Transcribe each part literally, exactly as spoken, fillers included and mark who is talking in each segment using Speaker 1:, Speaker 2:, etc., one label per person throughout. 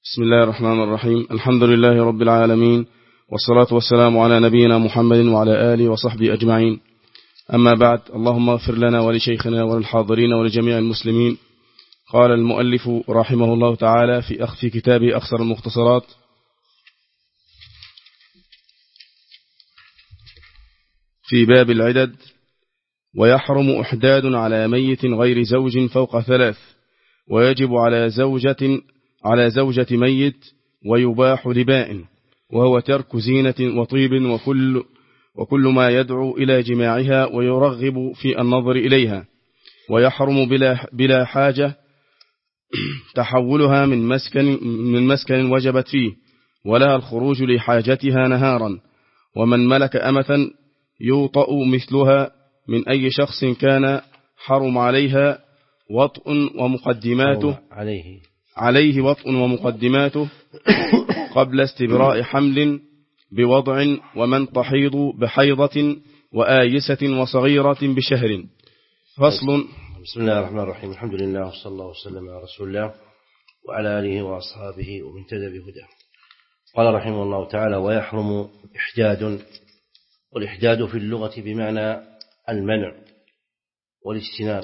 Speaker 1: بسم الله الرحمن الرحيم. الحمد لله رب العالمين، والصلاة والسلام على نبينا محمد وعلى آله وصحبه أجمعين. أما بعد، اللهم اغفر لنا ولشيخنا وللحاضرين ولجميع المسلمين. قال المؤلف رحمه الله تعالى في أخ في كتابه أخصر المختصرات في باب العدد: ويحرم إحداد على ميت غير زوج فوق ثلاث، ويجب على زوجة على زوجة ميت، ويباح لبائن، وهو ترك زينة وطيب وكل, وكل ما يدعو إلى جماعها ويرغب في النظر إليها. ويحرم بلا, بلا حاجة تحولها من مسكن, من مسكن وجبت فيه، ولها الخروج لحاجتها نهارا. ومن ملك أمة يوطأ مثلها من أي شخص كان حرم عليها وطء ومقدماته
Speaker 2: عليه
Speaker 1: عليه وطء ومقدماته قبل استبراء حمل بوضع، ومن تحيض بحيضة، وآيسة وصغيرة بشهر. فصل.
Speaker 2: بسم الله الرحمن الرحيم. الحمد لله وصلى الله وسلم على رسول الله وعلى آله وأصحابه ومن تدى بهداه. قال رحمه الله تعالى: ويحرم إحداد. والإحداد في اللغة بمعنى المنع والاجتناب،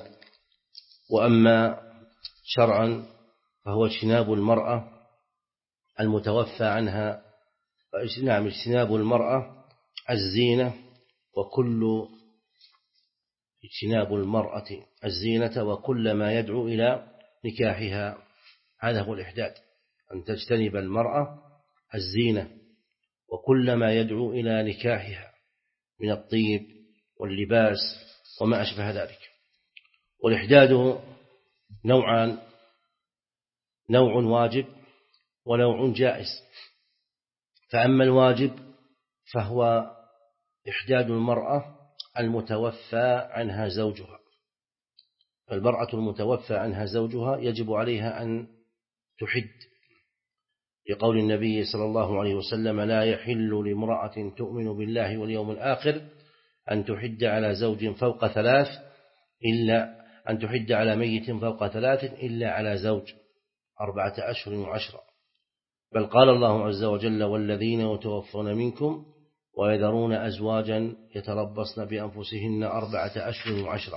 Speaker 2: وأما شرعا فهو اجتناب المرأة المتوفى عنها نعم اجتناب المرأة الزينة وكل اجتناب المرأة الزينة وكل ما يدعو إلى نكاحها. هذا هو الإحداد، أن تجتنب المرأة الزينة وكل ما يدعو إلى نكاحها من الطيب واللباس وما أشبه ذلك. والإحداد نوعان: نوع واجب ونوع جائز. فأما الواجب فهو إحداد المرأة المتوفى عنها زوجها. فالمرأة المتوفى عنها زوجها يجب عليها أن تحد، لقول النبي صلى الله عليه وسلم: لا يحل لامرأة تؤمن بالله واليوم الآخر أن تحد على زوج فوق ثلاث إلا أن تحد على ميت فوق ثلاث إلا على زوج أربعة أشهر وعشرة. بل قال الله عز وجل: والذين يتوفون منكم ويذرون أزواجا يتربصن بأنفسهن أربعة أشهر وعشرة.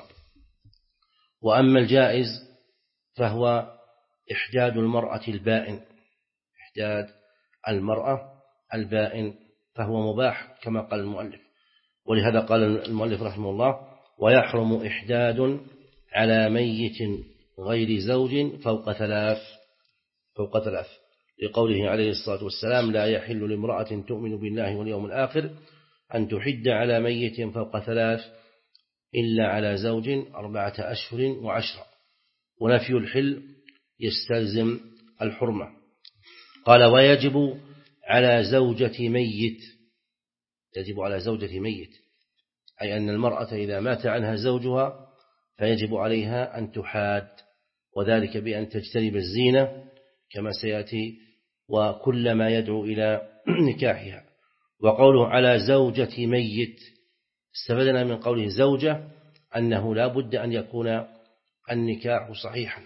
Speaker 2: وأما الجائز فهو إحداد المرأة البائن إحداد المرأة البائن فهو مباح كما قال المؤلف. ولهذا قال المؤلف رحمه الله: ويحرم إحداد على ميت غير زوج فوق ثلاث فوق ثلاث لقوله عليه الصلاة والسلام: لا يحل لامرأة تؤمن بالله واليوم الآخر أن تحد على ميت فوق ثلاث إلا على زوج أربعة أشهر وعشرة. ونفي الحل يستلزم الحرمة. قال: ويجب على زوجة ميت. يجب على زوجة ميت أي أن المرأة إذا مات عنها زوجها فيجب عليها أن تحاد، وذلك بأن تجتنب الزينة كما سيأتي وكل ما يدعو إلى نكاحها. وقوله على زوجة ميت استفدنا من قوله زوجة أنه لا بد أن يكون النكاح صحيحا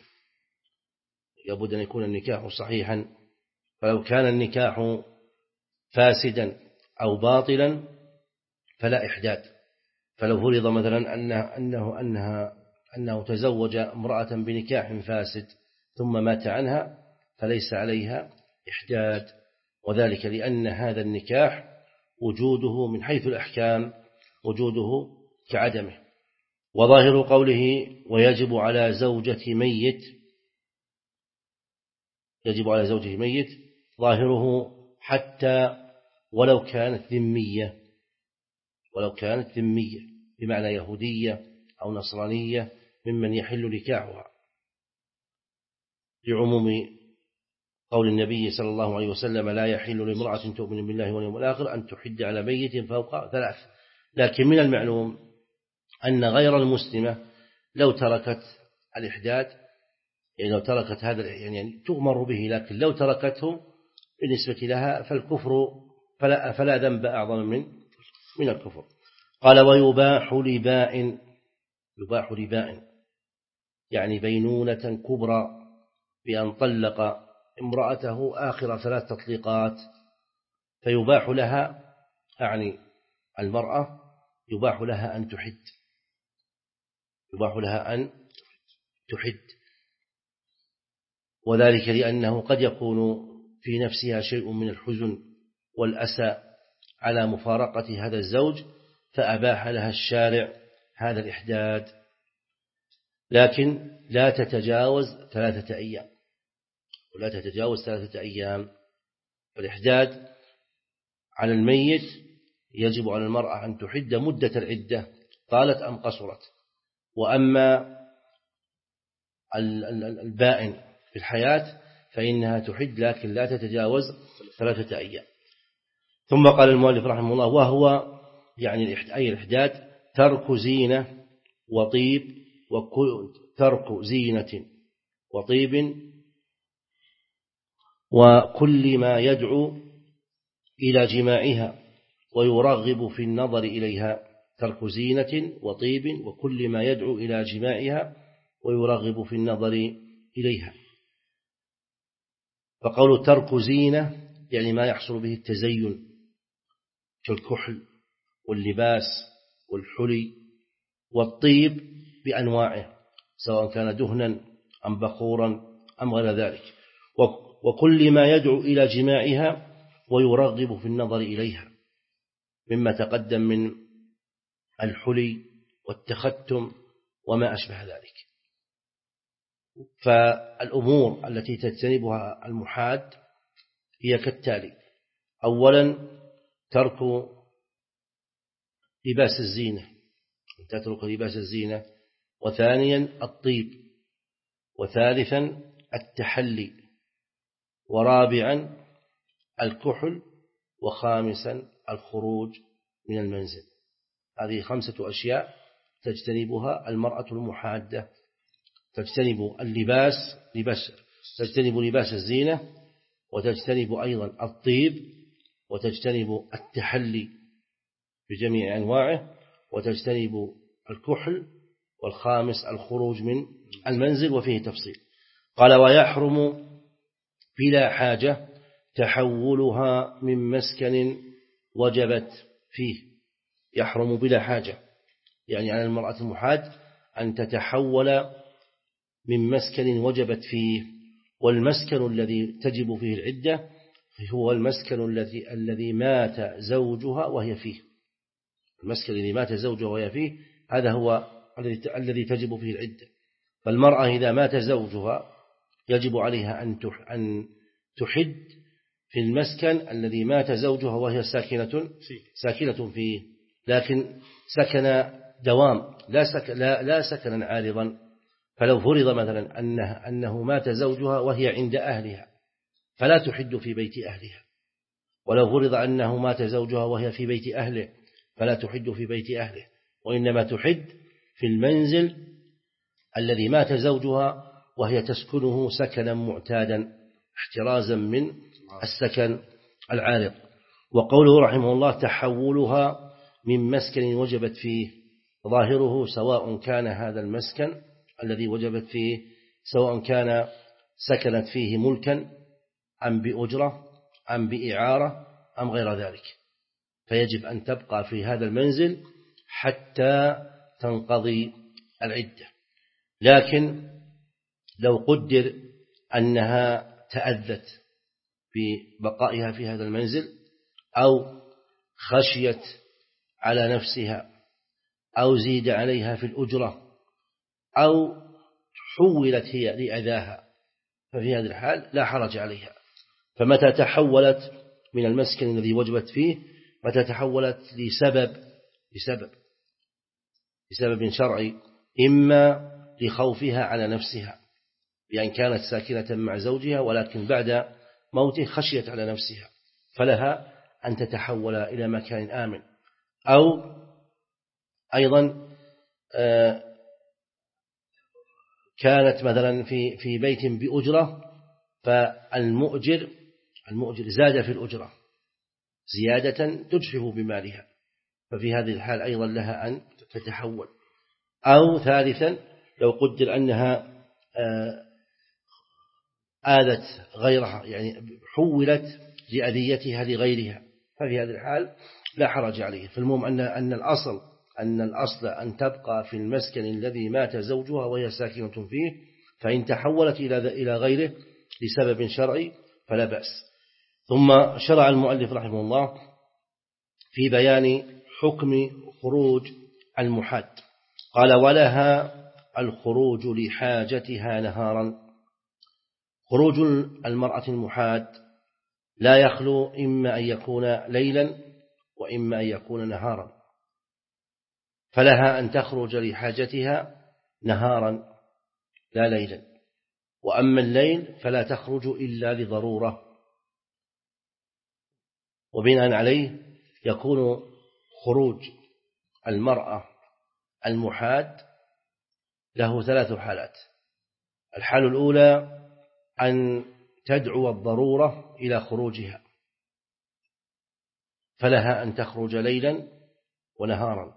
Speaker 2: لابد أن يكون النكاح صحيحا. فلو كان النكاح فاسدا أو باطلا فلا إحداد. فلو فرض مثلا أنه, أنه, أنها أنه تزوج امرأة بنكاح فاسد ثم مات عنها فليس عليها إحداد، وذلك لأن هذا النكاح وجوده من حيث الأحكام وجوده كعدمه. وظاهر قوله: ويجب على زوجة ميت يجب على زوجة ميت ظاهره حتى ولو كانت ذمية ولو كانت ذمية بمعنى يهودية أو نصرانية ممن يحل نكاحها، لعموم قول النبي صلى الله عليه وسلم: لا يحل لامرأة تؤمن بالله واليوم الآخر أن تحد على ميت فوق ثلاث. لكن من المعلوم أن غير المسلمة لو تركت الإحداد يعني لو تركت هذا يعني تؤمر به، لكن لو تركته بالنسبة لها فالكفر فلا, فلا ذنب أعظم من من الكفر. قال: ويباح لبائن. يباح لبائن يعني بينونة كبرى بأن طلق امرأته آخر ثلاث تطليقات فيباح لها، يعني المرأة يباح لها أن تحد، يباح لها أن تحد، وذلك لأنه قد يكون في نفسها شيء من الحزن والأسى على مفارقة هذا الزوج، فأباح لها الشارع هذا الإحداد، لكن لا تتجاوز ثلاثة أيام، ولا تتجاوز ثلاثة أيام. فالإحداد على الميت يجب على المرأة أن تحد مدة العدة طالت أم قصرت. وأما البائن في الحياة فإنها تحد لكن لا تتجاوز ثلاثة أيام. ثم قال المؤلف رحمه الله: وهو يعني أي الإحداد ترك زينة وطيب وترك زينة وطيب وكل ما يدعو إلى جماعها ويرغب في النظر إليها. ترك زينة وطيب وكل ما يدعو إلى جماعها ويرغب في النظر إليها. فقول ترك زينة يعني ما يحصل به التزين كالكحل واللباس والحلي والطيب بأنواعه سواء كان دهنا أم بخورا أم غير ذلك، وكل ما يدعو إلى جماعها ويرغب في النظر إليها مما تقدم من الحلي والتختم وما أشبه ذلك. فالأمور التي تجتنبها المحاد هي كالتالي: أولا ترك لباس الزينة، تترك لباس الزينة، وثانيا الطيب، وثالثا التحلي، ورابعا الكحل، وخامسا الخروج من المنزل. هذه خمسة أشياء تجتنبها المرأة المحادة. تجتنب اللباس لباس تجتنب لباس الزينة، وتجتنب أيضا الطيب، وتجتنب التحلي بجميع أنواعه، وتجتنب الكحل، والخامس الخروج من المنزل، وفيه تفصيل. قال: ويحرم بلا حاجة تحولها من مسكن وجبت فيه. يحرم بلا حاجة يعني على المرأة المحاد أن تتحول من مسكن وجبت فيه، والمسكن الذي تجب فيه العدة هو المسكن الذي الذي مات زوجها وهي فيه. المسكن الذي مات زوجها وهي فيه هذا هو الذي تجب فيه العدة. فالمرأة إذا مات زوجها يجب عليها أن تحد في المسكن الذي مات زوجها وهي ساكنة ساكنة فيه، لكن سكن دوام لا سكن لا, لا سكنا عارضا. فلو فرض مثلا أنه, أنه مات زوجها وهي عند أهلها فلا تحد في بيت أهلها، ولو فرض أنه مات زوجها وهي في بيت أهله فلا تحد في بيت أهله، وإنما تحد في المنزل الذي مات زوجها وهي تسكنه سكنا معتادا احترازا من السكن العارض. وقوله رحمه الله: تحولها من مسكن وجبت فيه، ظاهره سواء كان هذا المسكن الذي وجبت فيه سواء كان سكنت فيه ملكا أم بأجرة أم بإعارة أم غير ذلك، فيجب أن تبقى في هذا المنزل حتى تنقضي العدة. لكن لو قدر أنها تأذت ببقائها في هذا المنزل أو خشيت على نفسها أو زيد عليها في الأجرة أو حولت هي لأذاها، ففي هذه الحال لا حرج عليها. فمتى تحولت من المسكن الذي وجبت فيه، متى تحولت لسبب لسبب لسبب شرعي، إما لخوفها على نفسها بأن كانت ساكنة مع زوجها ولكن بعد موته خشيت على نفسها فلها أن تتحول إلى مكان آمن، أو أيضا كانت مثلا في في بيت بأجرة فالمؤجر المؤجر زاد في الأجرة زيادة تجحف بمالها، ففي هذه الحال أيضا لها أن تتحول. أو ثالثا لو قدر أنها آذت غيرها، يعني حولت لأذيتها لغيرها، ففي هذه الحال لا حرج عليه. فالمهم أن أن الأصل أن الأصل أن تبقى في المسكن الذي مات زوجها وهي ساكنة فيه، فإن تحولت إلى إلى غيره لسبب شرعي فلا بأس. ثم شرع المؤلف رحمه الله في بيان حكم خروج المحاد، قال: ولها الخروج لحاجتها نهارا. خروج المرأة المحاد لا يخلو إما أن يكون ليلا وإما أن يكون نهارا، فلها أن تخرج لحاجتها نهارا لا ليلا، وأما الليل فلا تخرج إلا لضرورة. وبناء عليه يكون خروج المرأة المحاد له ثلاث حالات. الحال الأولى أن تدعو الضرورة إلى خروجها، فلها أن تخرج ليلا ونهارا.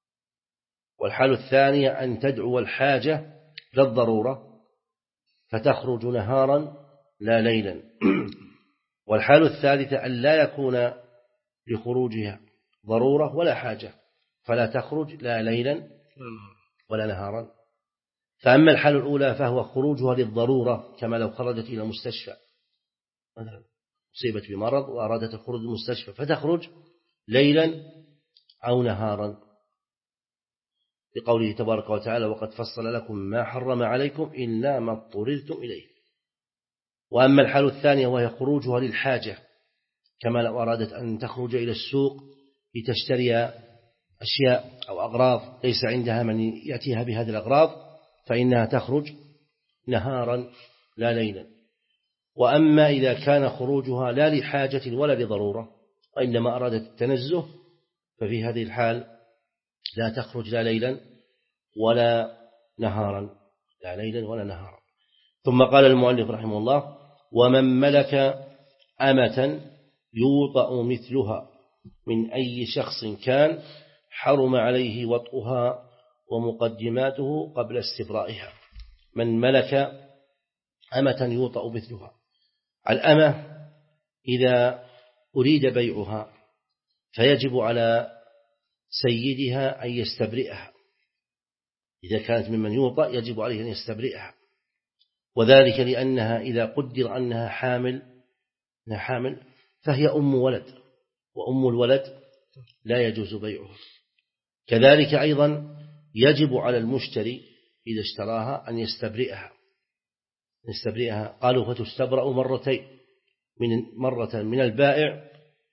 Speaker 2: والحال الثانية أن تدعو الحاجة للضرورة فتخرج نهارا لا ليلا. والحال الثالثة أن لا يكون لخروجها ضرورة ولا حاجة، فلا تخرج لا ليلا ولا نهارا. فأما الحال الأولى فهو خروجها للضرورة، كما لو خرجت إلى المستشفى مثلا، أصيبت بمرض وأرادت الخروج للمستشفى فتخرج ليلا أو نهارا، لقوله تبارك وتعالى: وقد فصل لكم ما حرم عليكم إلا ما اضطررتم إليه. وأما الحال الثانية وهي خروجها للحاجة، كما لو أرادت أن تخرج إلى السوق لتشتري أشياء أو أغراض ليس عندها من يأتيها بهذه الأغراض، فإنها تخرج نهارا لا ليلا. وأما إذا كان خروجها لا لحاجة ولا لضرورة وإنما أرادت التنزه، ففي هذه الحال لا تخرج لا ليلا ولا نهارا، لا ليلا ولا نهارا. ثم قال المؤلف رحمه الله: ومن ملك أمة يوطأ مثلها من أي شخص كان حرم عليه وطئها ومقدماته قبل استبرائها. من ملك أمة يوطأ مثلها، الأمة إذا أريد بيعها فيجب على سيدها أن يستبرئها، إذا كانت ممن يوطأ يجب عليه أن يستبرئها، وذلك لأنها إذا قدر أنها حامل أنها حامل فهي أم ولد، وأم الولد لا يجوز بيعها. كذلك أيضا يجب على المشتري إذا اشتراها أن يستبرئها يستبرئها قالوا فتستبرأ مرتين، من مرة من البائع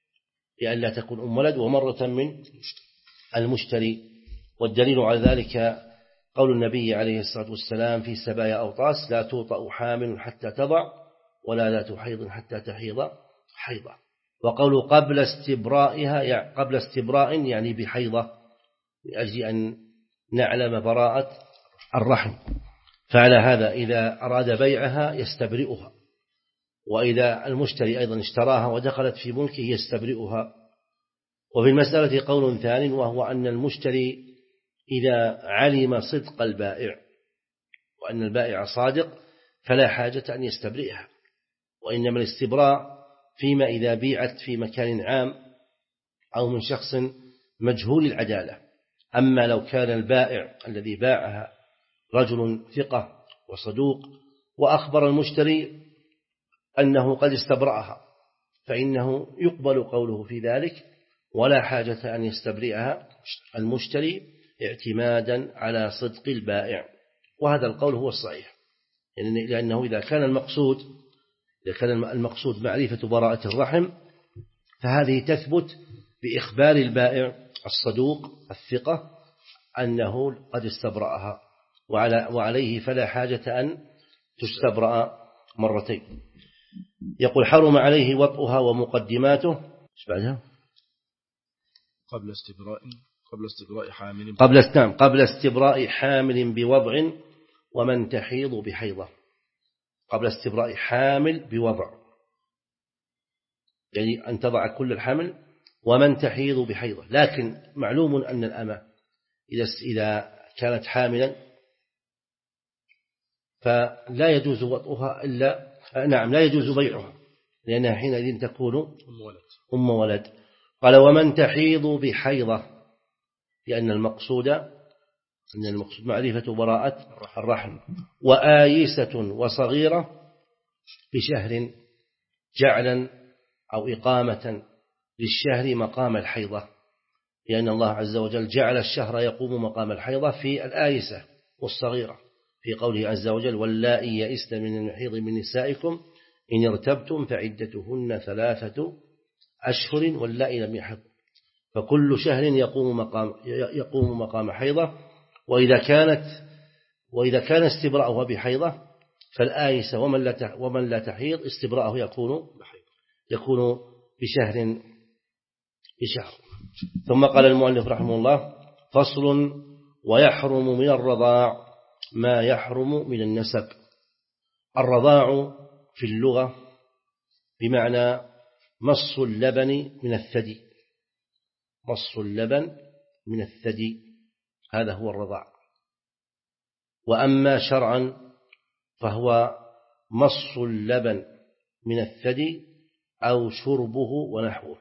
Speaker 2: لئلا تكون أم ولد، ومرة من المشتري. والدليل على ذلك قول النبي عليه الصلاة والسلام في سبايا أوطاس: لا توطأ حامل حتى تضع ولا لا تحيض حتى تحيض حيضة. وقول قبل استبرائها يعني قبل استبراء يعني بحيضة، لأجل أن نعلم براءة الرحم. فعلى هذا إذا أراد بيعها يستبرئها، وإذا المشتري أيضا اشتراها ودخلت في ملكه يستبرئها. وفي المسألة قول ثاني، وهو أن المشتري إذا علم صدق البائع وأن البائع صادق فلا حاجة أن يستبرئها، وإنما الاستبراء فيما إذا بيعت في مكان عام أو من شخص مجهول العدالة. أما لو كان البائع الذي باعها رجل ثقة وصدوق وأخبر المشتري أنه قد استبرأها، فإنه يقبل قوله في ذلك ولا حاجة أن يستبرئها المشتري اعتمادا على صدق البائع. وهذا القول هو الصحيح، يعني لأنه إذا كان المقصود إذا كان المقصود معرفة براءة الرحم فهذه تثبت بإخبار البائع الصدوق الثقة أنه قد استبرأها، وعليه فلا حاجة أن تستبرأ مرتين. يقول: حرم عليه وطئها ومقدماته. ايش بعدها؟
Speaker 1: قبل استبراء قبل استبراء حامل
Speaker 2: قبل استنام قبل استبراء حامل بوضع ومن تحيض بحيضة. قبل استبراء حامل بوضع يعني أن تضع كل الحمل، ومن تحيض بحيضة. لكن معلوم أن الأمة إذا إذا كانت حاملا فلا يجوز وطئها إلا نعم لا يجوز بيعها لأنها حينئذ تكون أم ولد. قال ومن تحيض بحيضة، لأن المقصود أن المقصود معرفة براءة الرحم، وآيسة وصغيرة بشهر جعلا أو إقامة للشهر مقام الحيضة، لأن الله عز وجل جعل الشهر يقوم مقام الحيضة في الآيسة والصغيرة في قوله عز وجل واللائي يئسن من المحيض من نسائكم إن ارتبتم فعدتهن ثلاثة أشهر واللائي لم يحض، فكل شهر يقوم مقام يقوم مقام حيضة. وإذا كانت وإذا كان استبراءه بحيضة فالآيسة ومن لا ومن لا تحيض استبراءه يكون يكون بشهر بشهر. ثم قال المؤلف رحمه الله فصل ويحرم من الرضاع ما يحرم من النسب. الرضاع في اللغة بمعنى مص اللبن من الثدي، مص اللبن من الثدي هذا هو الرضاع. وأما شرعا فهو مص اللبن من الثدي أو شربه ونحوه،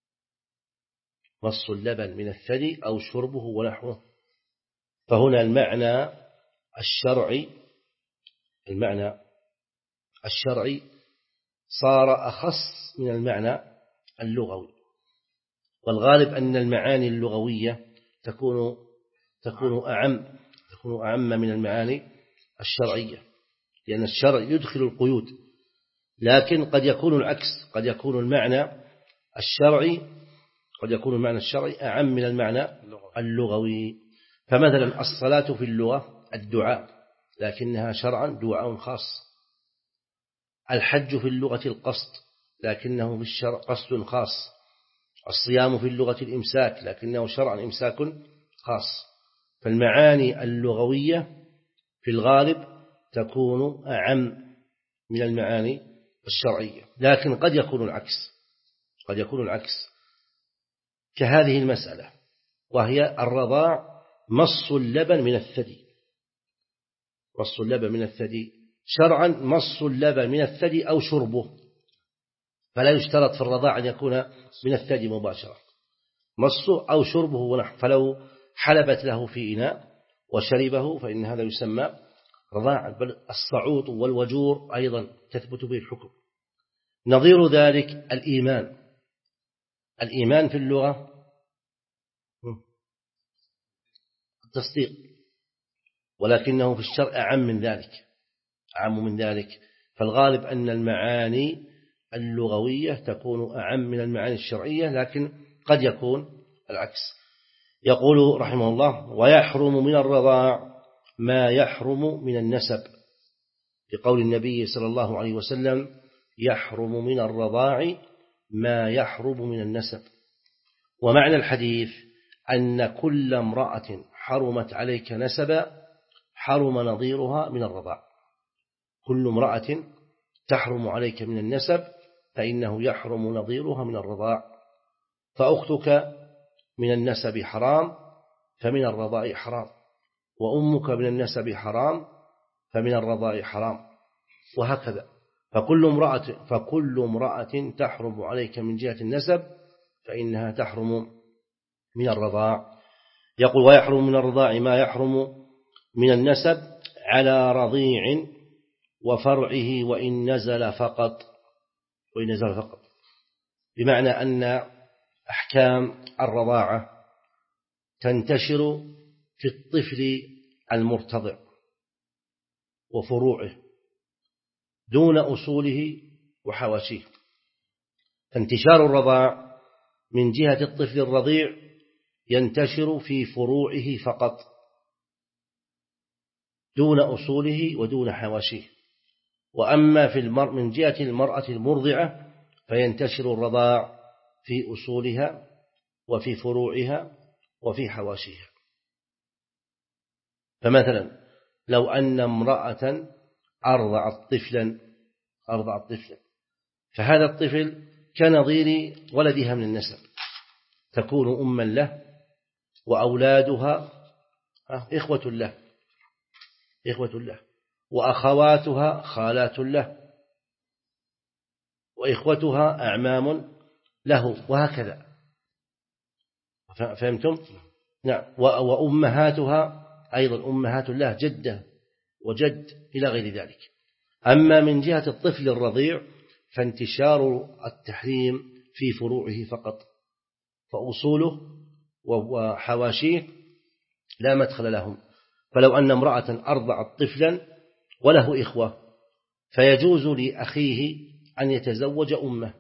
Speaker 2: مص اللبن من الثدي أو شربه ونحوه. فهنا المعنى الشرعي المعنى الشرعي صار أخص من المعنى اللغوي، والغالب أن المعاني اللغوية تكون تكون أعم تكون أعم من المعاني الشرعية، لأن الشرع يدخل القيود، لكن قد يكون العكس، قد يكون المعنى الشرعي قد يكون المعنى الشرعي أعم من المعنى اللغوي. فمثلا الصلاة في اللغة الدعاء، لكنها شرعا دعاء خاص. الحج في اللغة القصد، لكنه في الشرع قصد خاص. الصيام في اللغة الإمساك، لكنه شرعا إمساك خاص. فالمعاني اللغوية في الغالب تكون أعم من المعاني الشرعية، لكن قد يكون العكس قد يكون العكس كهذه المسألة، وهي الرضاع مص اللبن من الثدي. مص اللبن من الثدي شرعا مص اللبن من الثدي أو شربه، فلا يشترط في الرضاع أن يكون من الثدي مباشرة، مصه أو شربه ونحو. فلو حلبت له في إناء وشربه فإن هذا يسمى رضاعا. بل الصعوط والوجور أيضا تثبت به الحكم. نظير ذلك الإيمان. الإيمان في اللغة التصديق، ولكنه في الشرع أعم من ذلك أعم من ذلك. فالغالب أن المعاني اللغوية تكون أعم من المعاني الشرعية، لكن قد يكون العكس. يقول رحمه الله ويحرم من الرضاع ما يحرم من النسب، بقول النبي صلى الله عليه وسلم يحرم من الرضاع ما يحرم من النسب. ومعنى الحديث أن كل امرأة حرمت عليك نسبا حرم نظيرها من الرضاع. كل امرأة تحرم عليك من النسب فإنه يحرم نظيرها من الرضاع. فأختك من النسب حرام فمن الرضاع حرام، وأمك من النسب حرام فمن الرضاع حرام، وهكذا. فكل امرأة, فكل امرأة تحرم عليك من جهة النسب فإنها تحرم من الرضاع. يقول ويحرم من الرضاع ما يحرم من النسب على رضيع وفرعه وإن نزل فقط وإن نزل فقط بمعنى أن أحكام الرضاعة تنتشر في الطفل المرتضع وفروعه دون أصوله وحواشيه. فانتشار الرضاع من جهة الطفل الرضيع ينتشر في فروعه فقط دون أصوله ودون حواشيه. وأما في المرء من جهة المرأة المرضعة فينتشر الرضاع في أصولها وفي فروعها وفي حواشيها. فمثلا لو أن امرأة أرضعت طفلا أرضعت طفلا فهذا الطفل كنظير ولدها من النسب، تكون أما له وأولادها إخوة له إخوة له وأخواتها خالات له وإخوتها أعمام له، وهكذا. فهمتم؟ نعم. وأمهاتها أيضا أمهات الله، جدة وجد إلى غير ذلك. أما من جهة الطفل الرضيع فانتشار التحريم في فروعه فقط، فأصوله وحواشيه لا مدخل لهم. فلو أن امرأة أرضعت طفلا وله إخوة فيجوز لأخيه أن يتزوج أمه،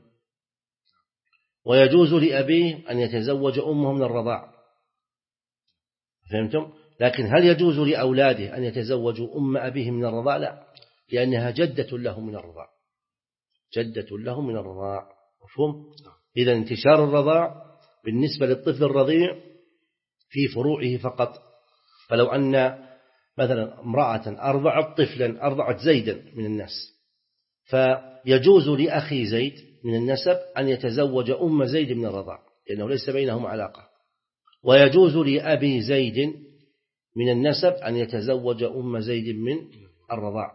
Speaker 2: ويجوز لأبيه أن يتزوج أمه من الرضاع. فهمتم؟ لكن هل يجوز لأولاده أن يتزوجوا أم أبيه من الرضاع؟ لا، لأنها جدة له من الرضاع، جدة له من الرضاع. مفهوم؟ إذا انتشار الرضاع بالنسبة للطفل الرضيع في فروعه فقط. فلو أن مثلا امرأة أرضعت طفلا، أرضعت زيدا من الناس، فيجوز لأخي زيد من النسب أن يتزوج أم زيد من الرضاع لأنه ليس بينهم علاقة، ويجوز لأبي زيد من النسب أن يتزوج أم زيد من الرضاع.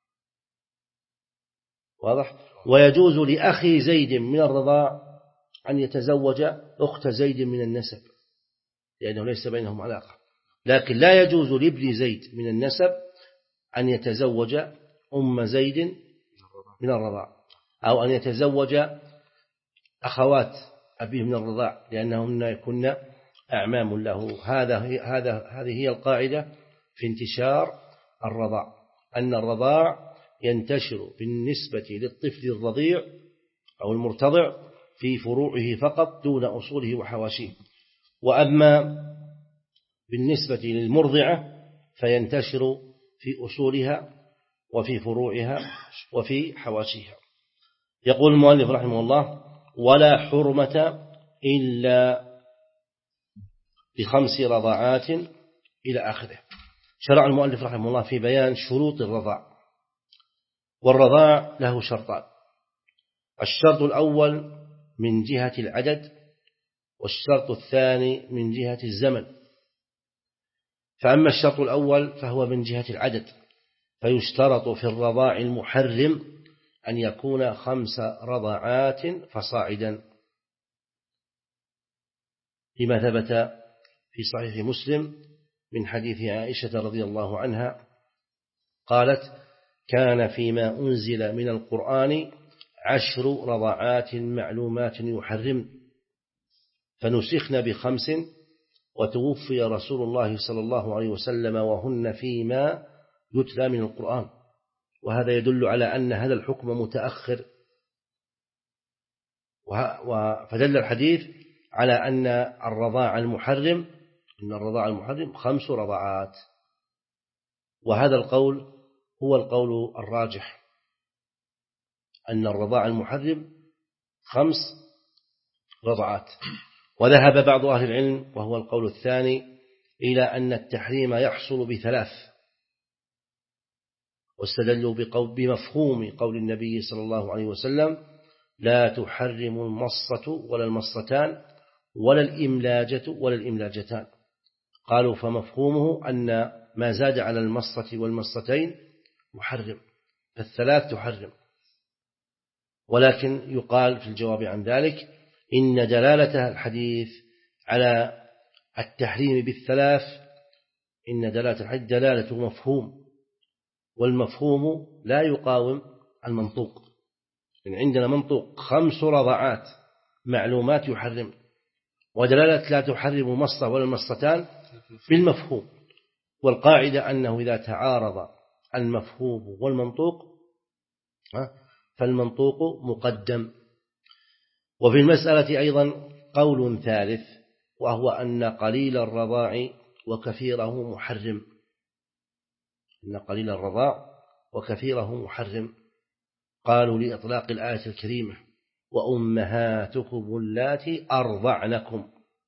Speaker 2: واضح؟ ويجوز لأخي زيد من الرضاع أن يتزوج أخت زيد من النسب لأنه ليس بينهم علاقة. لكن لا يجوز لابن زيد من النسب أن يتزوج أم زيد من الرضاع، أو أن يتزوج أخوات أبيه من الرضاع لأنهن يكون أعمام له. هذا هذا هذه هي القاعدة في انتشار الرضاع، أن الرضاع ينتشر بالنسبة للطفل الرضيع أو المرتضع في فروعه فقط دون أصوله وحواشيه. وأما بالنسبة للمرضعة فينتشر في أصولها وفي فروعها وفي حواشيها. يقول المؤلف رحمه الله: ولا حرمة إلا بخمس رضاعات إلى آخره. شرع المؤلف رحمه الله في بيان شروط الرضاع. والرضاع له شرطان: الشرط الأول من جهة العدد، والشرط الثاني من جهة الزمن. فأما الشرط الأول فهو من جهة العدد، فيشترط في الرضاع المحرم أن يكون خمس رضاعات فصاعدا، لما ثبت في صحيح مسلم من حديث عائشة رضي الله عنها قالت: كان فيما أنزل من القرآن عشر رضاعات معلومات يحرم، فنسخن بخمس، وتوفي رسول الله صلى الله عليه وسلم وهن فيما يتلى من القرآن. وهذا يدل على أن هذا الحكم متأخر، فدل الحديث على أن الرضاع المحرم إن الرضاع المحرم خمس رضاعات. وهذا القول هو القول الراجح، أن الرضاع المحرم خمس رضعات. وذهب بعض أهل العلم وهو القول الثاني إلى أن التحريم يحصل بثلاث، واستدلوا بقول بمفهوم قول النبي صلى الله عليه وسلم: لا تحرم المصة ولا المصتان ولا الإملاجة ولا الإملاجتان. قالوا فمفهومه أن ما زاد على المصة والمصتين محرم، فالثلاث تحرم. ولكن يقال في الجواب عن ذلك إن دلالة الحديث على التحريم بالثلاث إن دلالة الحديث دلالة مفهوم، والمفهوم لا يقاوم المنطوق. يعني عندنا منطوق خمس رضعات معلومات يحرم، ودلالة لا تحرم المصة ولا المصتان بالمفهوم. والقاعدة أنه إذا تعارض المفهوم والمنطوق فالمنطوق مقدم. وفي المسألة أيضا قول ثالث، وهو أن قليل الرضاع وكثيره محرم، أن قليل الرضاع وكثيره محرم. قالوا لإطلاق الآية الكريمة: وأمهاتكم اللاتي أرضعنكم.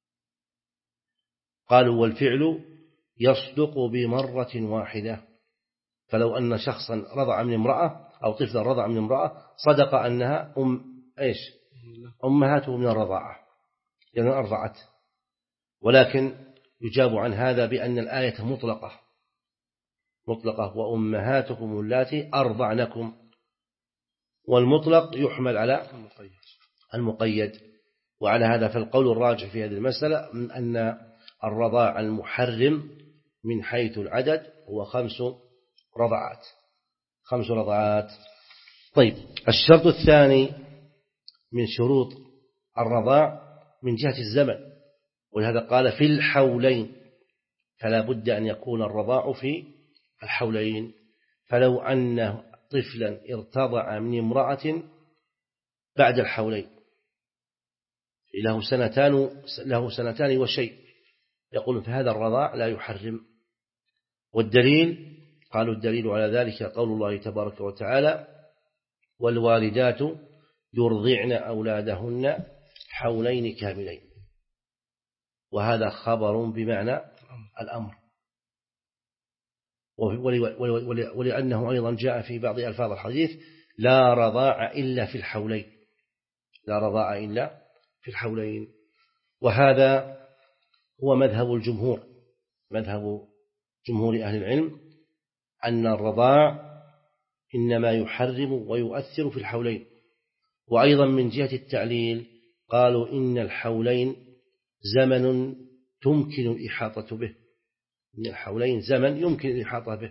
Speaker 2: قالوا والفعل يصدق بمرة واحدة، فلو أن شخصا رضع من امرأة أو طفلا رضع من امرأة صدق أنها أم إيش أمهاته من الرضاعة لأن يعني أرضعت. ولكن يجاب عن هذا بأن الآية مطلقة مطلقة وأمهاتكم اللاتي أرضعنكم، والمطلق يحمل على المقيد. وعلى هذا فالقول الراجح في هذه المسألة أن الرضاع المحرم من حيث العدد هو خمس رضعات خمس رضعات. طيب، الشرط الثاني من شروط الرضاع من جهة الزمن، ولهذا قال في الحولين، فلا بد أن يكون الرضاع في الحولين. فلو أن طفلا ارتضع من امرأة بعد الحولين له سنتان له سنتان وشيء، يقول فهذا الرضاع لا يحرم. والدليل قالوا الدليل على ذلك قول الله تبارك وتعالى والوالدات يرضعن أولادهن حولين كاملين، وهذا خبر بمعنى الأمر، ولأنه أيضا جاء في بعض ألفاظ الحديث لا رضاع إلا في الحولين لا رضاع إلا في الحولين. وهذا هو مذهب الجمهور مذهب جمهور أهل العلم أن الرضاع إنما يحرم ويؤثر في الحولين. وأيضا من جهة التعليل قالوا إن الحولين زمن تمكن الإحاطة به إن الحولين زمن يمكن الإحاطة به،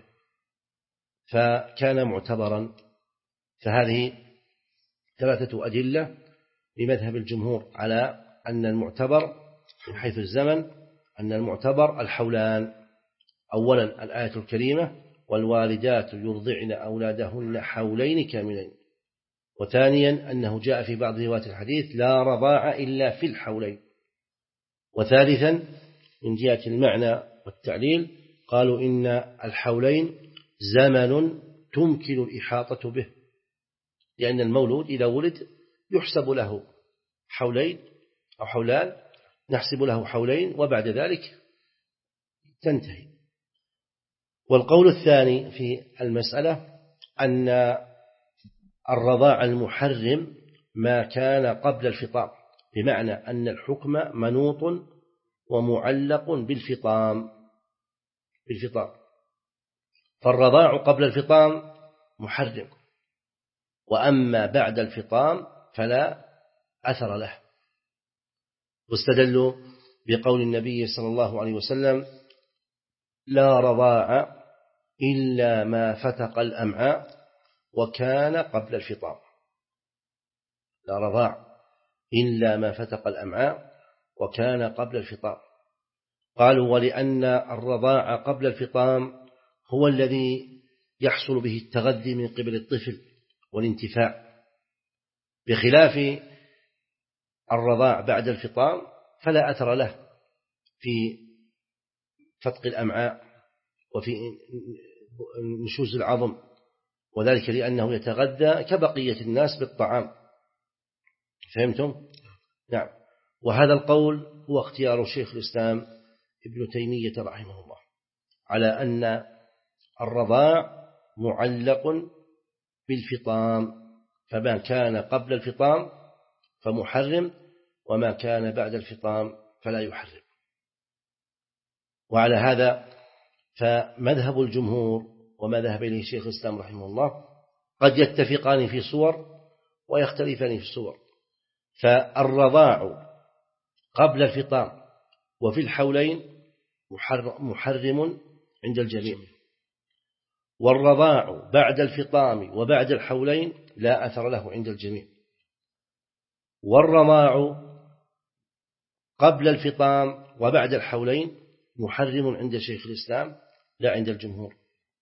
Speaker 2: فكان معتبرا. فهذه ثلاثة أدلة لمذهب الجمهور على أن المعتبر من حيث الزمن أن المعتبر الحولان. أولا الآية الكريمة والوالدات يرضعن أولادهن حولين كاملين، وثانيا أنه جاء في بعض روايات الحديث لا رضاع إلا في الحولين، وثالثا من جهة المعنى والتعليل قالوا إن الحولين زمن تمكن الإحاطة به، لأن المولود إذا ولد يحسب له حولين أو حولان نحسب له حولين وبعد ذلك تنتهي. والقول الثاني في المسألة أن الرضاع المحرم ما كان قبل الفطام، بمعنى أن الحكم منوط ومعلق بالفطام بالفطام فالرضاع قبل الفطام محرم، وأما بعد الفطام فلا أثر له. واستدلوا بقول النبي صلى الله عليه وسلم لا رضاع إلا ما فتق الأمعاء وكان قبل الفطام لا رضاع إلا ما فتق الأمعاء وكان قبل الفطام. قالوا ولأن الرضاع قبل الفطام هو الذي يحصل به التغذي من قبل الطفل والانتفاع، بخلاف الرضاع بعد الفطام فلا أثر له في فتق الأمعاء وفي نشوز العظم، وذلك لأنه يتغذى كبقية الناس بالطعام. فهمتم؟ نعم. وهذا القول هو اختيار شيخ الإسلام ابن تيمية رحمه الله على أن الرضاع معلق بالفطام، فما كان قبل الفطام فمحرم وما كان بعد الفطام فلا يحرم. وعلى هذا فمذهب الجمهور وما ذهب إليه شيخ الإسلام رحمه الله قد يتفقان في صور ويختلفان في صور. فالرضاع قبل الفطام وفي الحولين محرم عند الجميع، والرضاع بعد الفطام وبعد الحولين لا أثر له عند الجميع، والرضاع قبل الفطام وبعد الحولين محرم عند شيخ الإسلام لا عند الجمهور،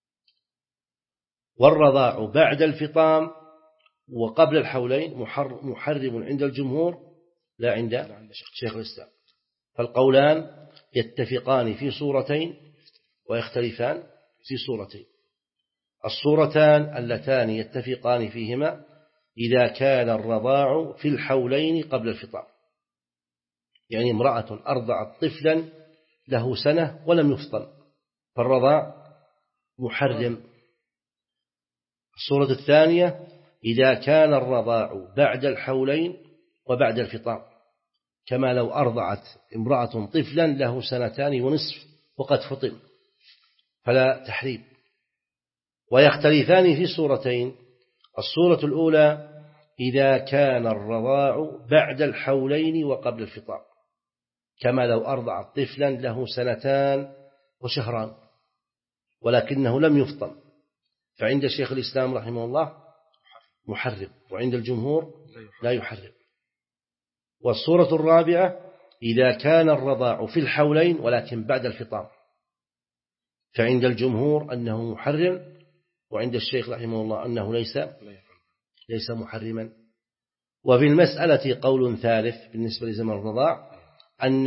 Speaker 2: والرضاع بعد الفطام وقبل الحولين محرم عند الجمهور لا عند شيخ الإسلام. فالقولان يتفقان في صورتين ويختلفان في صورتين. الصورتان اللتان يتفقان فيهما إذا كان الرضاع في الحولين قبل الفطام، يعني امرأة أرضعت طفلا له سنة ولم يفطن فالرضاع محرم. الصورة الثانية إذا كان الرضاع بعد الحولين وبعد الفطام، كما لو أرضعت امرأة طفلا له سنتان ونصف وقد فطن فلا تحريم. ويختلفان في صورتين. الصورة الأولى إذا كان الرضاع بعد الحولين وقبل الفطام، كما لو أرضع طفلا له سنتان وشهران ولكنه لم يفطم، فعند شيخ الإسلام رحمه الله محرم، وعند الجمهور لا يحرم. والصورة الرابعة إذا كان الرضاع في الحولين ولكن بعد الفطام، فعند الجمهور أنه محرم، وعند الشيخ رحمه الله أنه ليس ليس محرما. وفي المسألة قول ثالث بالنسبة لزمن الرضاع، أن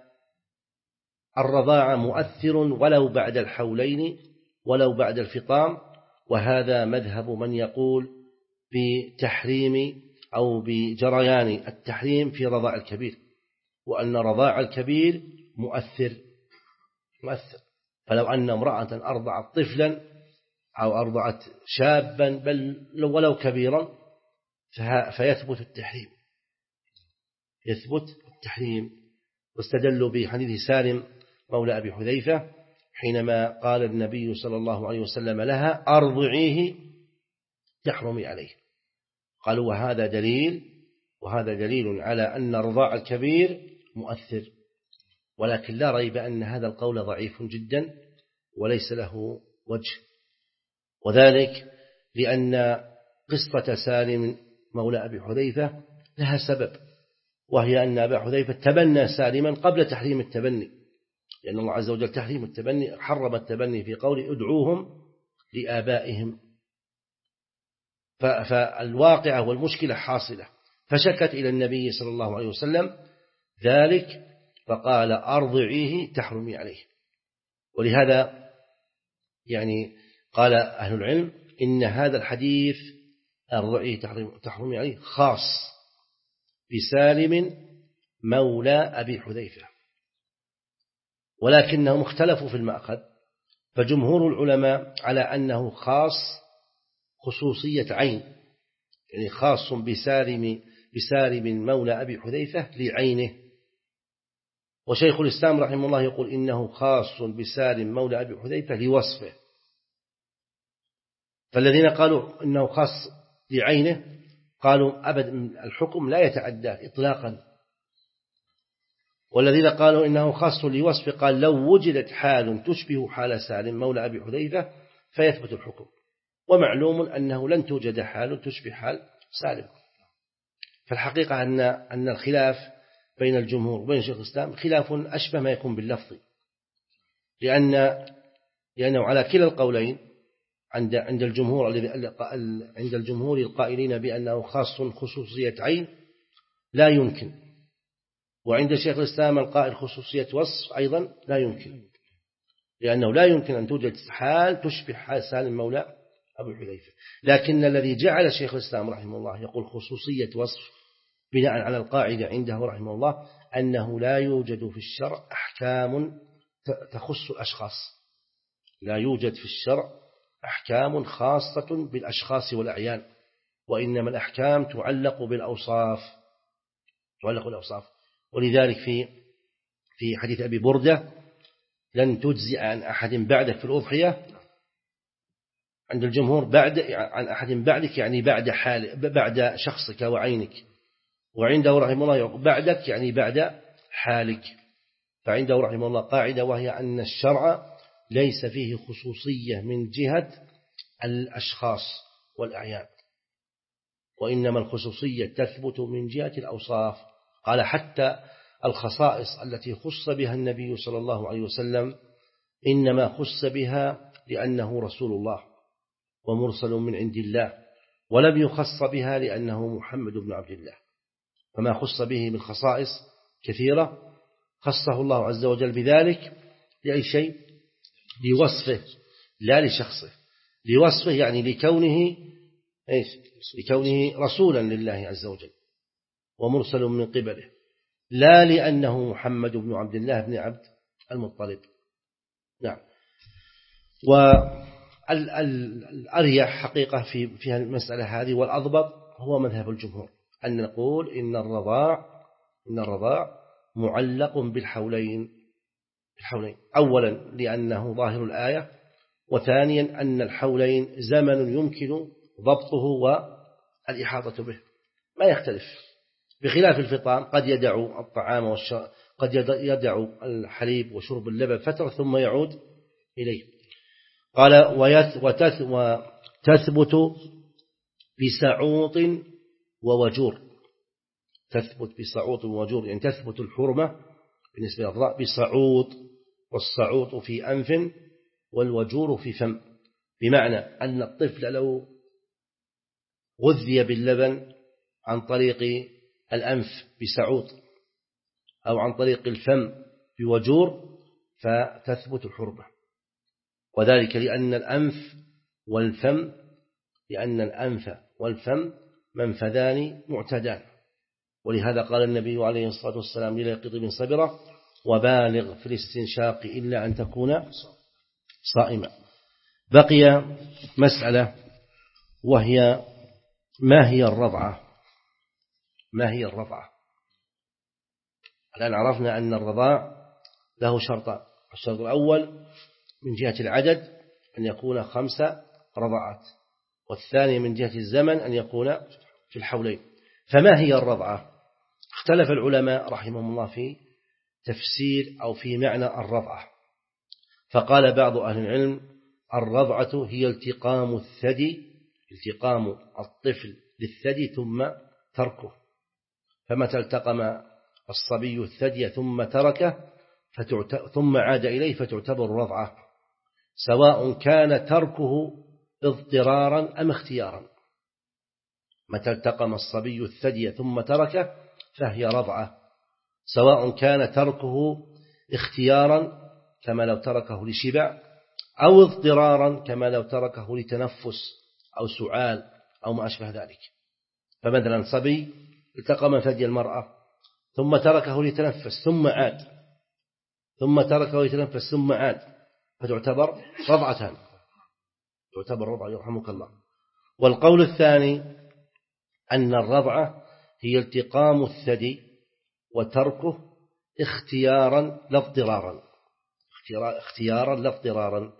Speaker 2: الرضاع مؤثر ولو بعد الحولين ولو بعد الفطام، وهذا مذهب من يقول بتحريم أو بجريان التحريم في رضاع الكبير، وأن رضاع الكبير مؤثر مؤثر فلو أن امرأة أرضعت طفلا أو أرضعت شابا بل ولو كبيرا فيثبت التحريم يثبت التحريم. واستدلوا بحديث سالم مولى أبي حذيفة حينما قال النبي صلى الله عليه وسلم لها أرضعيه تحرمي عليه، قالوا وهذا دليل وهذا دليل على أن رضاع الكبير مؤثر، ولكن لا ريب أن هذا القول ضعيف جدا وليس له وجه، وذلك لأن قصة سالم مولى أبي حذيفة لها سبب، وهي أن أبا حذيفة تبنى سالما قبل تحريم التبني، لأن الله عز وجل تحريم التبني حرم التبني في قول ادعوهم لآبائهم، فالواقعة والمشكلة حاصلة، فشكت إلى النبي صلى الله عليه وسلم ذلك فقال أرضعيه تحرمي عليه. ولهذا يعني قال أهل العلم إن هذا الحديث أرضعيه تحرمي عليه خاص بسالم مولى أبي حذيفة، ولكنهم اختلفوا في المأخذ، فجمهور العلماء على أنه خاص خصوصية عين، يعني خاص بسالم بسالم مولى أبي حذيفة لعينه. وشيخ الإسلام رحمه الله يقول إنه خاص بسالم مولى أبي حذيفة لوصفه، فالذين قالوا إنه خاص لعينه قالوا أبد الحكم لا يتعدى إطلاقا، والذين قالوا إنه خاص لوصفه قال لو وجدت حال تشبه حال سالم مولى أبي حذيفة فيثبت الحكم، ومعلوم أنه لن توجد حال تشبه حال سالم. فالحقيقة أن أن الخلاف بين الجمهور وبين شيخ الإسلام خلاف أشبه ما يكون باللفظ، لأن لأنه على كلا القولين عند عند الجمهور عند الجمهور القائلين بأنه خاص خصوصية عين لا يمكن، وعند شيخ الإسلام القائل خصوصية وصف أيضا لا يمكن، لأنه لا يمكن أن توجد حال تشبه حال سالم مولى أبي حذيفة. لكن الذي جعل شيخ الإسلام رحمه الله يقول خصوصية وصف بناء على القاعدة عنده رحمه الله أنه لا يوجد في الشرع أحكام تخص الأشخاص، لا يوجد في الشرع أحكام خاصة بالأشخاص والأعيان، وإنما الأحكام تعلق بالأوصاف تعلق بالأوصاف. ولذلك في في حديث أبي بردة لن تجزئ عن أحد بعدك في الأضحية، عند الجمهور بعد عن أحد بعدك يعني بعد حال بعد شخصك وعينك، وعنده رحمه الله يقول بعدك يعني بعد حالك. فعنده رحمه الله قاعدة وهي أن الشرع ليس فيه خصوصية من جهة الأشخاص والأعيان، وإنما الخصوصية تثبت من جهة الأوصاف. قال حتى الخصائص التي خص بها النبي صلى الله عليه وسلم إنما خص بها لأنه رسول الله ومرسل من عند الله، ولم يخص بها لأنه محمد بن عبد الله. فما خص به من خصائص كثيرة خصه الله عز وجل بذلك لأي شيء؟ لوصفه لا لشخصه، لوصفه يعني لكونه إيش؟ لكونه رسولا لله عز وجل ومرسل من قبله، لا لأنه محمد بن عبد الله بن عبد المطلب. نعم. والأريح حقيقة في في المسألة هذه والأضبط هو مذهب الجمهور، أن نقول إن الرضاع إن الرضاع معلق بالحولين الحولين أولا لأنه ظاهر الآية، وثانيا أن الحولين زمن يمكن ضبطه والإحاطة به، ما يختلف، بخلاف الفطام قد يدع الطعام والشرب، قد يدع الحليب وشرب اللبن فترة ثم يعود إليه. قال وتثبت بسعوط ووجور، تثبت بسعوط ووجور، يعني تثبت الحرمة بالنسبة للرضاع بسعوط، والسعوط في أنف والوجور في فم، بمعنى أن الطفل لو غذي باللبن عن طريق الأنف بسعوط أو عن طريق الفم بوجور فتثبت الحرمة، وذلك لأن الأنف والفم لأن الأنف والفم منفذان معتدان، ولهذا قال النبي عليه الصلاة والسلام للقط بن صبرة وبالغ في الاستنشاق إلا أن تكون صائما. بقي مسألة وهي ما هي الرضعة؟ ما هي الرضعة؟ الآن عرفنا أن الرضاع له شرطان، الشرط الأول من جهة العدد أن يكون خمس رضعات، والثاني من جهة الزمن أن يكون في الحولين. فما هي الرضعة؟ اختلف العلماء رحمهم الله في تفسير أو في معنى الرضعة، فقال بعض أهل العلم الرضعة هي التقام الثدي، التقام الطفل للثدي ثم تركه، فمتى التقم الصبي الثدي ثم تركه ثم عاد إليه فتعتبر رضعة، سواء كان تركه اضطرارا أم اختيارا. متى التقم الصبي الثدي ثم تركه فهي رضعة، سواء كان تركه اختيارا كما لو تركه لشبع، أو اضطرارا كما لو تركه لتنفس أو سعال أو ما أشبه ذلك. فمثلا صبي التقم ثدي المرأة ثم تركه لتنفس ثم عاد، ثم تركه لتنفس ثم عاد، فتعتبر رضعتان، تعتبر رضعة يرحمك الله. والقول الثاني أن الرضعة هي التقام الثدي وتركه اختيارا لا اضطرارا، اختيارا لا اضطرارا،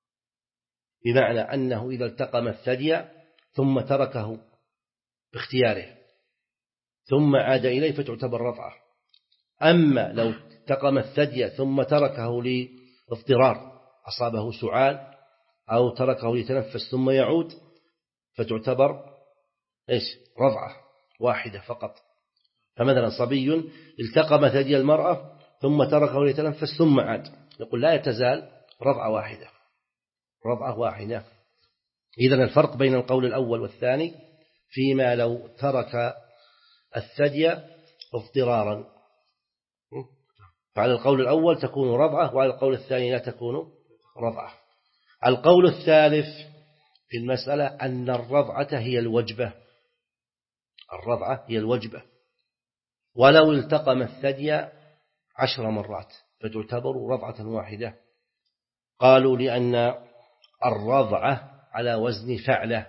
Speaker 2: بمعنى أنه إذا التقم الثدي ثم تركه باختياره ثم عاد إليه فتعتبر رضعة. أما لو التقم الثدي ثم تركه لاضطرار أصابه سعال أو تركه ليتنفس ثم يعود فتعتبر إيش؟ رضعة واحدة فقط. فمثلا صبي التقم ثدي المرأة ثم تركه ليتنفس ثم عاد، يقول لا يتزال رضعة واحدة، رضعة واحدة. إذن الفرق بين القول الأول والثاني فيما لو ترك الثدي اضطرارا، فعلى القول الأول تكون رضعة، وعلى القول الثاني لا تكون رضعة. القول الثالث في المسألة أن الرضعة هي الوجبة، الرضعة هي الوجبة، ولو التقم الثدي عشر مرات فتعتبر رضعة واحدة. قالوا لأن الرضعة على وزن فعلة،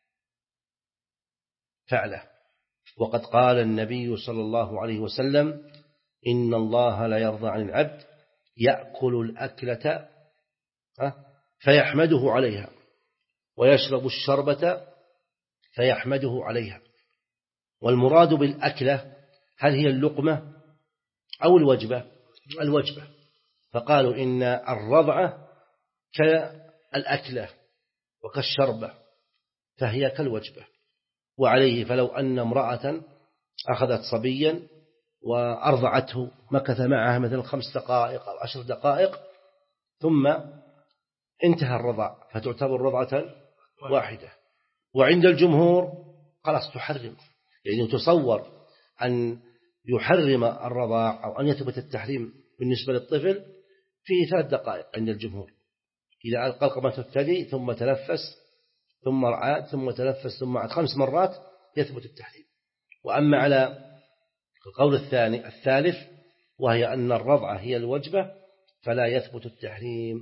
Speaker 2: فعلة، وقد قال النبي صلى الله عليه وسلم إن الله لا يرضى عن العبد يأكل الأكلة فيحمده عليها ويشرب الشربة فيحمده عليها. والمراد بالأكلة هل هي اللقمة أو الوجبة؟ الوجبة. فقالوا إن الرضعة كالأكلة وكالشربة فهي كالوجبة. وعليه فلو أن امرأة أخذت صبيا وأرضعته مكث معها مثلا خمس دقائق أو عشر دقائق ثم انتهى الرضع فتعتبر رضعة واحدة. وعند الجمهور خلاص تحرم، يعني تصور أن يحرم الرضاع أو أن يثبت التحريم بالنسبة للطفل في ثلاث دقائق عند الجمهور، إذا قلقمت الثدي ثم تنفس ثم عاد ثم تنفس ثم عاد خمس مرات يثبت التحريم. وأما على القول الثاني الثالث وهي أن الرضعة هي الوجبة فلا يثبت التحريم،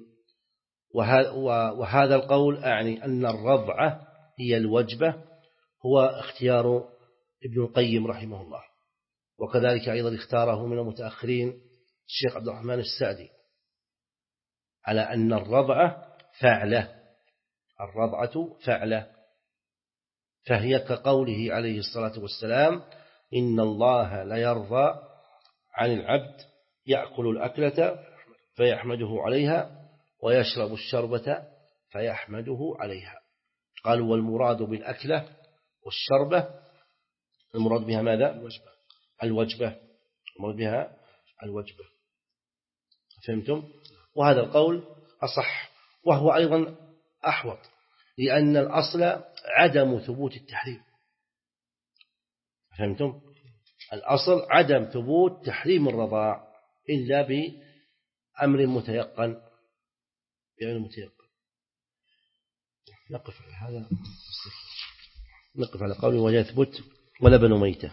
Speaker 2: وهذا القول أعني أن الرضعة هي الوجبة هو اختيار ابن القيم رحمه الله، وكذلك أيضا اختاره من المتأخرين الشيخ عبد الرحمن السعدي على أن الرضعة فعلة، الرضعة فعلة. فهي كقوله عليه الصلاة والسلام: إن الله لا يرضى عن العبد يأكل الأكلة فيحمده عليها ويشرب الشربة فيحمده عليها. قالوا: والمراد بالأكلة والشربة المراد بها ماذا؟ الوجبة. الوجبة المراد بها الوجبة. فهمتم؟ وهذا القول أصح، وهو أيضا أحوط، لأن الأصل عدم ثبوت التحريم. فهمتم؟ الأصل عدم ثبوت تحريم الرضاع إلا بأمر متيقن. بأمر متيقن. نقف على هذا. نقف على قوله ويثبت ولبن ميتة.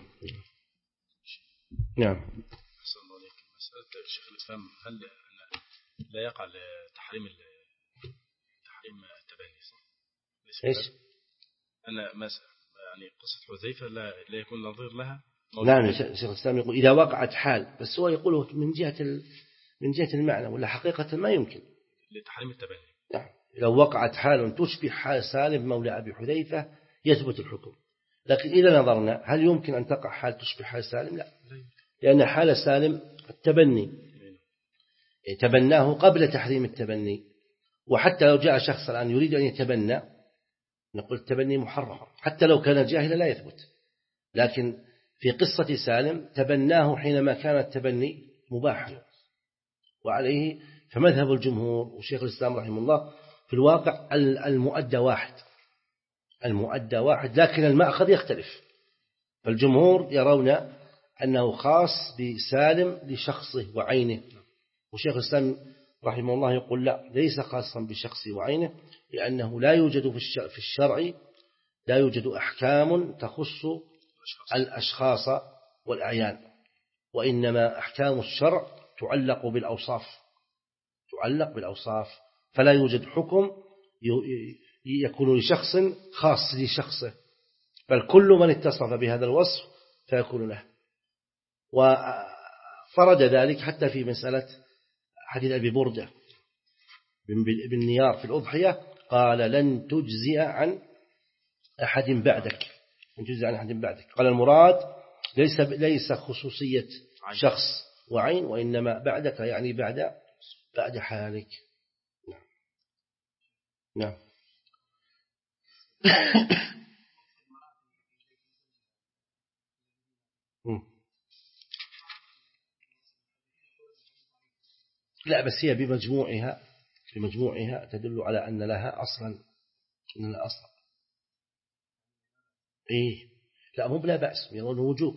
Speaker 2: نعم.
Speaker 1: أحسن الله عليك. مسألة الشيخ الإسلام، هل لا يقع تحريم تحريم التبني صح؟
Speaker 2: إيش؟
Speaker 1: أنا مثلا يعني قصة حذيفة لا لا يكون نظير لها.
Speaker 2: نعم. الشيخ الإسلام يقول إذا وقعت حال، بس هو يقوله من جهة من جهة المعنى، ولا حقيقة ما يمكن
Speaker 1: لتحريم التبني.
Speaker 2: نعم. لو وقعت حال تشبه حال سالم مولى أبي حذيفة يثبت الحكم، لكن إذا نظرنا هل يمكن أن تقع حال تشبه حال سالم؟ لا، لأن حال سالم التبني تبناه قبل تحريم التبني، وحتى لو جاء شخص الآن يريد أن يتبنى نقول التبني محرم، حتى لو كان جاهلا لا يثبت. لكن في قصة سالم تبناه حينما كان التبني مباحا، وعليه فمذهب الجمهور وشيخ الإسلام رحمه الله في الواقع المؤدى واحد، المؤدى واحد، لكن المأخذ يختلف. فالجمهور يرون أنه خاص بسالم لشخصه وعينه، وشيخ الإسلام رحمه الله يقول لا، ليس خاصا بشخصه وعينه، لأنه لا يوجد في الشرع لا يوجد أحكام تخص الأشخاص والأعيان، وإنما أحكام الشرع تعلق بالأوصاف تعلق بالأوصاف فلا يوجد حكم يكون لشخص خاص لشخصه، بل كل من اتصف بهذا الوصف فيكون له. وفرد ذلك حتى في مسألة حديث أبي بردة بالنيار في الأضحية، قال لن تجزئ عن أحد بعدك لن تجزئ عن أحد بعدك. قال المراد ليس ليس خصوصية شخص وعين، وإنما بعدك يعني بعد بعد حالك. نعم. لا، بس هي بمجموعها بمجموعها تدل على أن لها أصلا أن لها أصلا إيه لا مو بلا بأس، يرون وجوب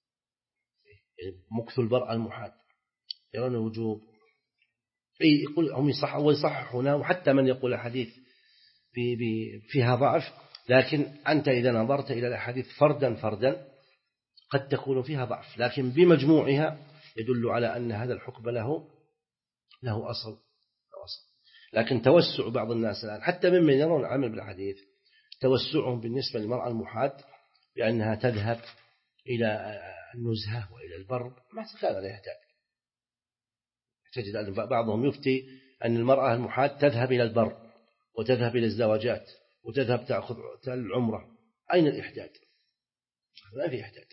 Speaker 2: مكث المرأة المحاد يرون وجوب. إيه يقول هم يصح ويصحح هنا، وحتى من يقول الحديث فيها ضعف، لكن أنت إذا نظرت إلى الأحاديث فردا فردا قد تكون فيها ضعف، لكن بمجموعها يدل على أن هذا الحكم له له أصل له أصل. لكن توسع بعض الناس الآن حتى ممن يرون العمل بالحديث، توسعهم بالنسبة للمرأة المحاد بأنها تذهب إلى النزهة وإلى البر، ما هذا لا يحتاج. تجد أن بعضهم يفتي أن المرأة المحاد تذهب إلى البر وتذهب إلى الزواجات وتذهب تأخذ العمرة. أين الإحداد؟ ما في إحداد.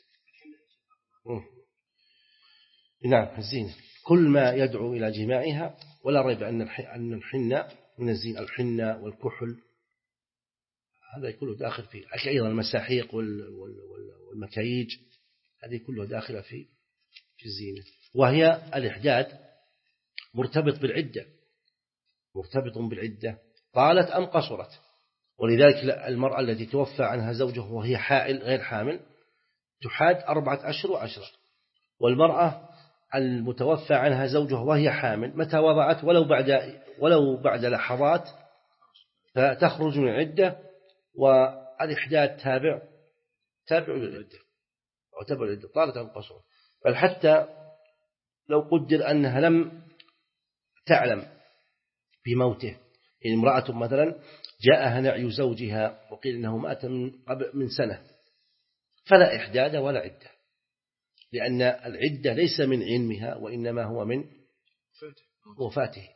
Speaker 2: نعم. الزينة كل ما يدعو إلى جماعها، ولا ريب أن أن الحنة من الزينة، الحنة والكحل هذا كله داخل فيه، أيضا المساحيق والمكاييج هذه كلها داخلة في في الزينة. وهي الإحداد مرتبط بالعدة مرتبط بالعدة طالت أم قصرت، ولذلك المرأة التي توفى عنها زوجها وهي حائل غير حامل تحاد أربعة أشهر وعشرة، والمرأة المتوفى عنها زوجها وهي حامل متى وضعت ولو بعد ولو بعد لحظات فتخرج من العدة، والإحداد تابع تابع للعدة أو تابع للعدة طالت أم قصرت. بل حتى لو قدر أنها لم تعلم بموته، يعني امرأة مثلا جاءها نعي زوجها وقيل إنه مات من قبل من سنة، فلا إحداد ولا عدة، لأن العدة ليس من علمها وإنما هو من وفاته.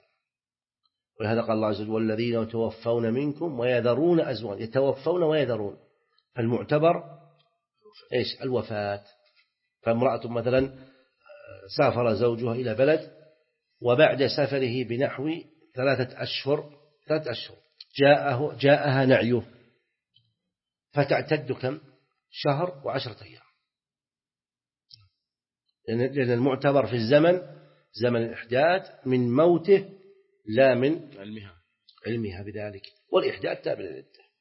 Speaker 2: ولهذا قال الله عز وجل والذين يتوفون منكم ويذرون أزواجا، يتوفون ويذرون، فالمعتبر إيش الوفاة. فامرأة مثلا سافر زوجها إلى بلد وبعد سفره بنحو ثلاثة أشهر ثلاثة أشهر جاءه جاءها نعيه فتعتد كم شهر وعشرة أيام، لأن المعتبر في الزمن زمن الإحداث من موته لا من
Speaker 1: علمها
Speaker 2: علمها بذلك، والإحداث تابع للعدة.